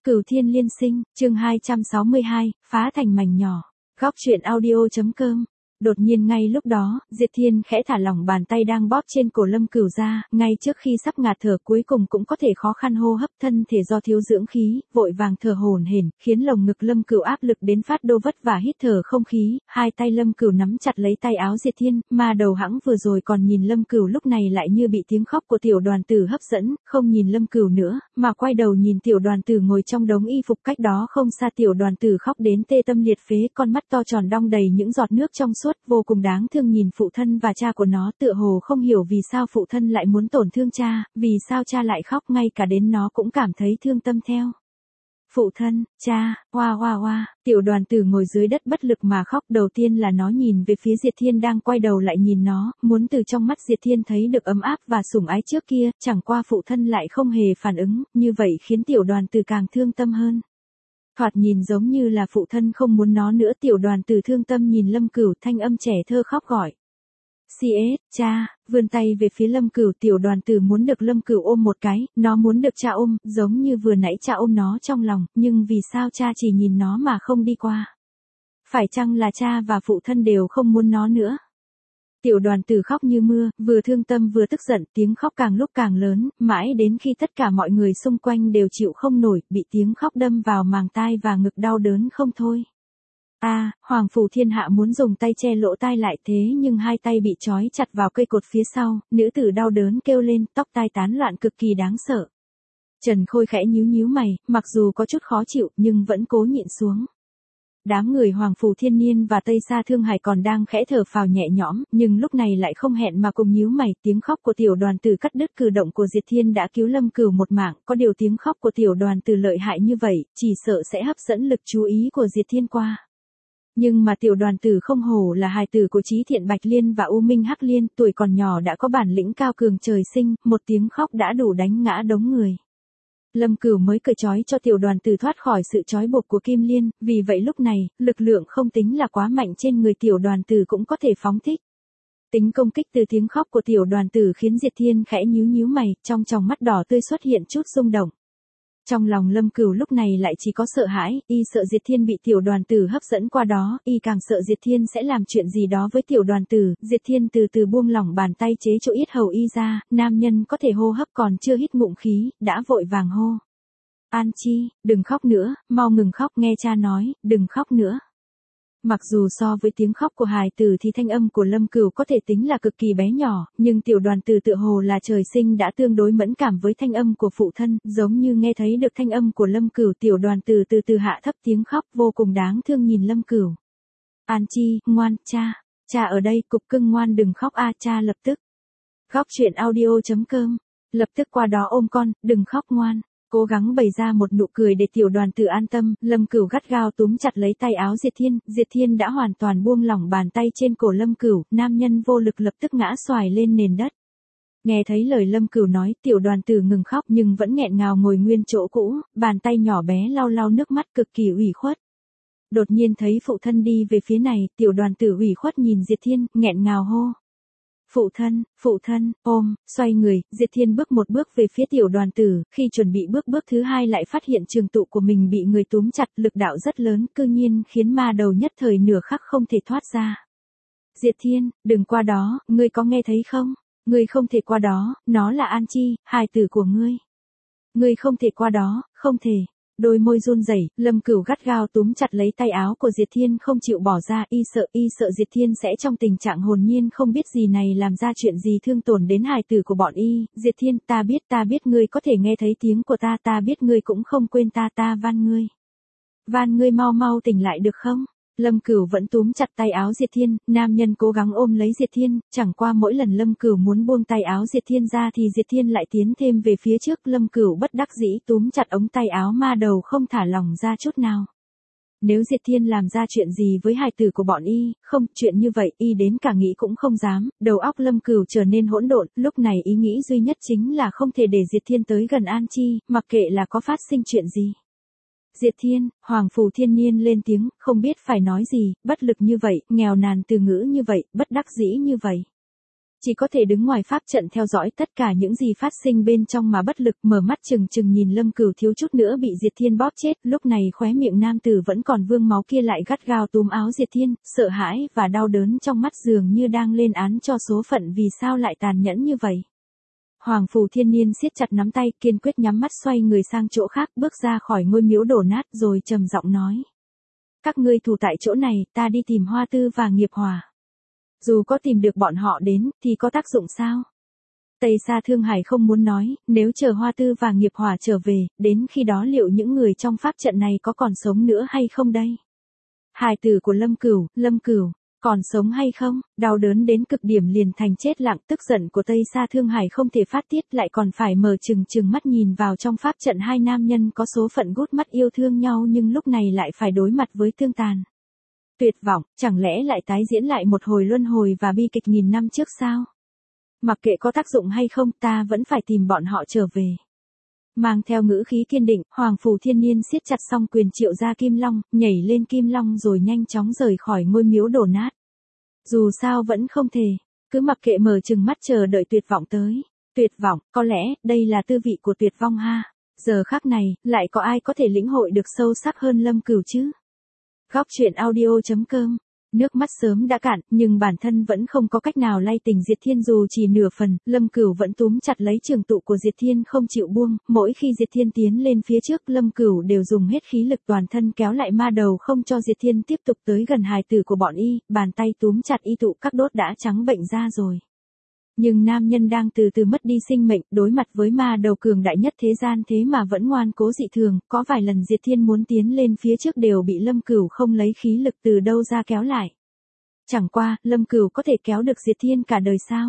Cửu Thiên Liên Sinh, chương 262, phá thành mảnh nhỏ. Góc truyện audio.com. Đột nhiên ngay lúc đó, Diệt Thiên khẽ thả lỏng bàn tay đang bóp trên cổ Lâm Cửu ra, ngay trước khi sắp ngạt thở cuối cùng cũng có thể khó khăn hô hấp, thân thể do thiếu dưỡng khí, vội vàng thở hổn hển, khiến lồng ngực Lâm Cửu áp lực đến phát đô vất vả hít thở không khí, hai tay Lâm Cửu nắm chặt lấy tay áo Diệt Thiên, mà đầu hãng vừa rồi còn nhìn Lâm Cửu lúc này lại như bị tiếng khóc của tiểu đoàn tử hấp dẫn, không nhìn Lâm Cửu nữa, mà quay đầu nhìn tiểu đoàn tử ngồi trong đống y phục cách đó không xa. Tiểu đoàn tử khóc đến tê tâm liệt phế, con mắt to tròn đong đầy những giọt nước trong suốt, vô cùng đáng thương nhìn phụ thân và cha của nó, tựa hồ không hiểu vì sao phụ thân lại muốn tổn thương cha, vì sao cha lại khóc, ngay cả đến nó cũng cảm thấy thương tâm theo. Phụ thân, cha, hoa hoa hoa, tiểu đoàn tử ngồi dưới đất bất lực mà khóc. Đầu tiên là nó nhìn về phía Diệt Thiên đang quay đầu lại nhìn nó, muốn từ trong mắt Diệt Thiên thấy được ấm áp và sủng ái trước kia, chẳng qua phụ thân lại không hề phản ứng, như vậy khiến tiểu đoàn tử càng thương tâm hơn. Thoạt nhìn giống như là phụ thân không muốn nó nữa. Tiểu đoàn tử thương tâm nhìn Lâm Cửu, thanh âm trẻ thơ khóc gọi. CS, cha, vươn tay về phía Lâm Cửu. Tiểu đoàn tử muốn được Lâm Cửu ôm một cái, nó muốn được cha ôm, giống như vừa nãy cha ôm nó trong lòng, nhưng vì sao cha chỉ nhìn nó mà không đi qua? Phải chăng là cha và phụ thân đều không muốn nó nữa? Tiểu đoàn tử khóc như mưa, vừa thương tâm vừa tức giận, tiếng khóc càng lúc càng lớn, mãi đến khi tất cả mọi người xung quanh đều chịu không nổi, bị tiếng khóc đâm vào màng tai và ngực đau đớn không thôi. Hoàng phủ thiên hạ muốn dùng tay che lỗ tai lại, thế nhưng hai tay bị trói chặt vào cây cột phía sau, nữ tử đau đớn kêu lên, tóc tai tán loạn cực kỳ đáng sợ. Trần Khôi khẽ nhíu nhíu mày, mặc dù có chút khó chịu nhưng vẫn cố nhịn xuống. Đám người Hoàng Phủ Thiên Niên và Tây Sa Thương Hải còn đang khẽ thở phào nhẹ nhõm, nhưng lúc này lại không hẹn mà cùng nhíu mày. Tiếng khóc của tiểu đoàn tử cắt đứt cử động của Diệt Thiên đã cứu Lâm Cửu một mạng, có điều tiếng khóc của tiểu đoàn tử lợi hại như vậy, chỉ sợ sẽ hấp dẫn lực chú ý của Diệt Thiên qua. Nhưng mà tiểu đoàn tử không hổ là hài tử của Chí Thiện Bạch Liên và U Minh Hắc Liên, tuổi còn nhỏ đã có bản lĩnh cao cường trời sinh, một tiếng khóc đã đủ đánh ngã đống người. Lâm Cửu mới cởi trói cho tiểu đoàn tử thoát khỏi sự trói buộc của Kim Liên, vì vậy lúc này, lực lượng không tính là quá mạnh trên người tiểu đoàn tử cũng có thể phóng thích. Tính công kích từ tiếng khóc của tiểu đoàn tử khiến Diệt Thiên khẽ nhíu nhíu mày, trong tròng mắt đỏ tươi xuất hiện chút rung động. Trong lòng Lâm Cửu lúc này lại chỉ có sợ hãi, y sợ Diệt Thiên bị tiểu đoàn tử hấp dẫn qua đó, y càng sợ Diệt Thiên sẽ làm chuyện gì đó với tiểu đoàn tử. Diệt Thiên từ từ buông lỏng bàn tay chế chỗ yết hầu y ra, nam nhân có thể hô hấp còn chưa hít ngụm khí, đã vội vàng hô. An Chi, đừng khóc nữa, mau ngừng khóc, nghe cha nói, đừng khóc nữa. Mặc dù so với tiếng khóc của hài tử thì thanh âm của Lâm Cửu có thể tính là cực kỳ bé nhỏ, nhưng tiểu đoàn tử tựa hồ là trời sinh đã tương đối mẫn cảm với thanh âm của phụ thân, giống như nghe thấy được thanh âm của Lâm Cửu. Tiểu đoàn tử từ từ hạ thấp tiếng khóc, vô cùng đáng thương nhìn Lâm Cửu. An Chi, ngoan, cha ở đây, cục cưng ngoan đừng khóc cha lập tức. Góc truyện audio.com, lập tức qua đó ôm con, đừng khóc ngoan. Cố gắng bày ra một nụ cười để tiểu đoàn tử an tâm, Lâm Cửu gắt gao túm chặt lấy tay áo Diệt Thiên đã hoàn toàn buông lỏng bàn tay trên cổ Lâm Cửu, nam nhân vô lực lập tức ngã xoài lên nền đất. Nghe thấy lời Lâm Cửu nói, tiểu đoàn tử ngừng khóc nhưng vẫn nghẹn ngào ngồi nguyên chỗ cũ, bàn tay nhỏ bé lau lau nước mắt cực kỳ ủy khuất. Đột nhiên thấy phụ thân đi về phía này, tiểu đoàn tử ủy khuất nhìn Diệt Thiên, nghẹn ngào hô. Phụ thân, ôm, xoay người, Diệt Thiên bước một bước về phía tiểu đoàn tử, khi chuẩn bị bước thứ hai lại phát hiện trường tụ của mình bị người túm chặt, lực đạo rất lớn, cư nhiên khiến ma đầu nhất thời nửa khắc không thể thoát ra. Diệt Thiên, đừng qua đó, ngươi có nghe thấy không? Ngươi không thể qua đó, nó là An Chi, hài tử của ngươi. Ngươi không thể qua đó, không thể. Đôi môi run rẩy, Lâm Cửu gắt gao túm chặt lấy tay áo của Diệt Thiên không chịu bỏ ra, y sợ Diệt Thiên sẽ trong tình trạng hồn nhiên không biết gì này làm ra chuyện gì thương tổn đến hài tử của bọn y. Diệt Thiên, ta biết ngươi có thể nghe thấy tiếng của ta biết ngươi cũng không quên ta van ngươi mau tỉnh lại được không? Lâm Cửu vẫn túm chặt tay áo Diệt Thiên, nam nhân cố gắng ôm lấy Diệt Thiên, chẳng qua mỗi lần Lâm Cửu muốn buông tay áo Diệt Thiên ra thì Diệt Thiên lại tiến thêm về phía trước. Lâm Cửu bất đắc dĩ túm chặt ống tay áo ma đầu không thả lỏng ra chút nào. Nếu Diệt Thiên làm ra chuyện gì với hài tử của bọn y, không, chuyện như vậy y đến cả nghĩ cũng không dám. Đầu óc Lâm Cửu trở nên hỗn độn, lúc này ý nghĩ duy nhất chính là không thể để Diệt Thiên tới gần An Chi, mặc kệ là có phát sinh chuyện gì. Diệt Thiên, Hoàng Phủ Thiên Niên lên tiếng, không biết phải nói gì, bất lực như vậy, nghèo nàn từ ngữ như vậy, bất đắc dĩ như vậy. chỉ có thể đứng ngoài pháp trận theo dõi tất cả những gì phát sinh bên trong mà bất lực, mở mắt trừng trừng nhìn Lâm Cửu thiếu chút nữa bị Diệt Thiên bóp chết, lúc này khóe miệng nam tử vẫn còn vương máu kia lại gắt gao túm áo Diệt Thiên, sợ hãi và đau đớn trong mắt dường như đang lên án cho số phận vì sao lại tàn nhẫn như vậy. Hoàng Phủ Thiên Niên siết chặt nắm tay, kiên quyết nhắm mắt xoay người sang chỗ khác, bước ra khỏi ngôi miếu đổ nát rồi trầm giọng nói. Các ngươi thủ tại chỗ này, ta đi tìm Hoa Tư và Nghiệp Hỏa. Dù có tìm được bọn họ đến, thì có tác dụng sao? Tây Sa Thương Hải không muốn nói, nếu chờ Hoa Tư và Nghiệp Hỏa trở về, đến khi đó liệu những người trong pháp trận này có còn sống nữa hay không đây? Hài tử của Lâm Cửu, còn sống hay không? Đau đớn đến cực điểm liền thành chết lặng, tức giận của Tây Sa Thương Hải không thể phát tiết lại còn phải mở trừng mắt nhìn vào trong pháp trận hai nam nhân có số phận gút mắt yêu thương nhau nhưng lúc này lại phải đối mặt với tương tàn. Tuyệt vọng, chẳng lẽ lại tái diễn lại một hồi luân hồi và bi kịch nghìn năm trước sao? Mặc kệ có tác dụng hay không, ta vẫn phải tìm bọn họ trở về. Mang theo ngữ khí kiên định, Hoàng Phủ Thiên Niên siết chặt song quyền triệu ra Kim Long, nhảy lên Kim Long rồi nhanh chóng rời khỏi ngôi miếu đổ nát. Dù sao vẫn không thể, cứ mặc kệ mở trừng mắt chờ đợi tuyệt vọng tới. Tuyệt vọng, có lẽ, đây là tư vị của tuyệt vong ha. Giờ khắc này, lại có ai có thể lĩnh hội được sâu sắc hơn Lâm Cửu chứ? Góc truyện audio.com. Nước mắt sớm đã cạn, nhưng bản thân vẫn không có cách nào lay tỉnh Diệt Thiên dù chỉ nửa phần, Lâm Cửu vẫn túm chặt lấy trường tụ của Diệt Thiên không chịu buông, mỗi khi Diệt Thiên tiến lên phía trước, Lâm Cửu đều dùng hết khí lực toàn thân kéo lại ma đầu không cho Diệt Thiên tiếp tục tới gần hài tử của bọn y, bàn tay túm chặt y tụ các đốt đã trắng bệnh ra rồi. Nhưng nam nhân đang từ từ mất đi sinh mệnh, đối mặt với ma đầu cường đại nhất thế gian thế mà vẫn ngoan cố dị thường, có vài lần Diệt Thiên muốn tiến lên phía trước đều bị Lâm Cửu không lấy khí lực từ đâu ra kéo lại. Chẳng qua, Lâm Cửu có thể kéo được Diệt Thiên cả đời sao?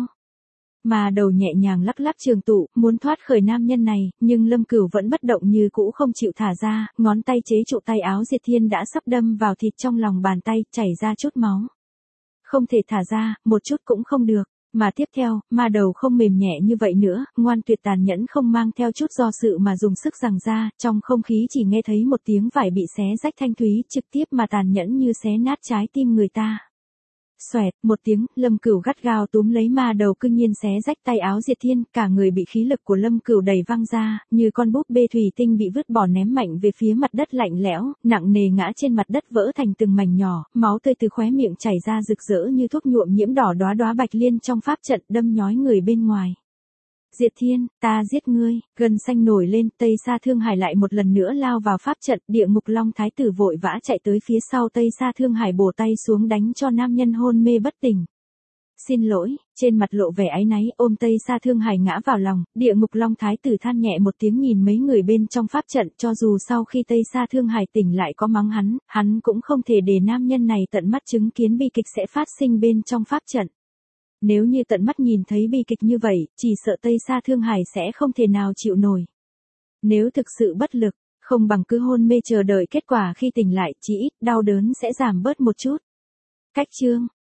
Ma đầu nhẹ nhàng lắc lắc trường tụ, muốn thoát khỏi nam nhân này, nhưng Lâm Cửu vẫn bất động như cũ không chịu thả ra, ngón tay chế trụ tay áo Diệt Thiên đã sắp đâm vào thịt trong lòng bàn tay, chảy ra chút máu. Không thể thả ra, một chút cũng không được. Mà tiếp theo, ma đầu không mềm nhẹ như vậy nữa, ngoan tuyệt tàn nhẫn không mang theo chút do sự mà dùng sức giằng ra, trong không khí chỉ nghe thấy một tiếng vải bị xé rách thanh thúy, trực tiếp mà tàn nhẫn như xé nát trái tim người ta. Xoẹt, một tiếng, Lâm Cửu gắt gao túm lấy ma đầu cương nhiên xé rách tay áo Diệt Thiên, cả người bị khí lực của Lâm Cửu đẩy văng ra, như con búp bê thủy tinh bị vứt bỏ ném mạnh về phía mặt đất lạnh lẽo, nặng nề ngã trên mặt đất vỡ thành từng mảnh nhỏ, máu tươi từ khóe miệng chảy ra rực rỡ như thuốc nhuộm nhiễm đỏ đóa đóa bạch liên trong pháp trận đâm nhói người bên ngoài. Diệt Thiên, ta giết ngươi, gân xanh nổi lên, Tây Sa Thương Hải lại một lần nữa lao vào pháp trận, Địa Ngục Long Thái tử vội vã chạy tới phía sau Tây Sa Thương Hải bổ tay xuống đánh cho nam nhân hôn mê bất tỉnh. Xin lỗi, trên mặt lộ vẻ áy náy, ôm Tây Sa Thương Hải ngã vào lòng, Địa Ngục Long Thái tử than nhẹ một tiếng nhìn mấy người bên trong pháp trận, cho dù sau khi Tây Sa Thương Hải tỉnh lại có mắng hắn cũng không thể để nam nhân này tận mắt chứng kiến bi kịch sẽ phát sinh bên trong pháp trận. Nếu như tận mắt nhìn thấy bi kịch như vậy, chỉ sợ Tây Sa Thương Hải sẽ không thể nào chịu nổi. Nếu thực sự bất lực, không bằng cứ hôn mê chờ đợi kết quả khi tỉnh lại, chỉ ít đau đớn sẽ giảm bớt một chút. Cách chương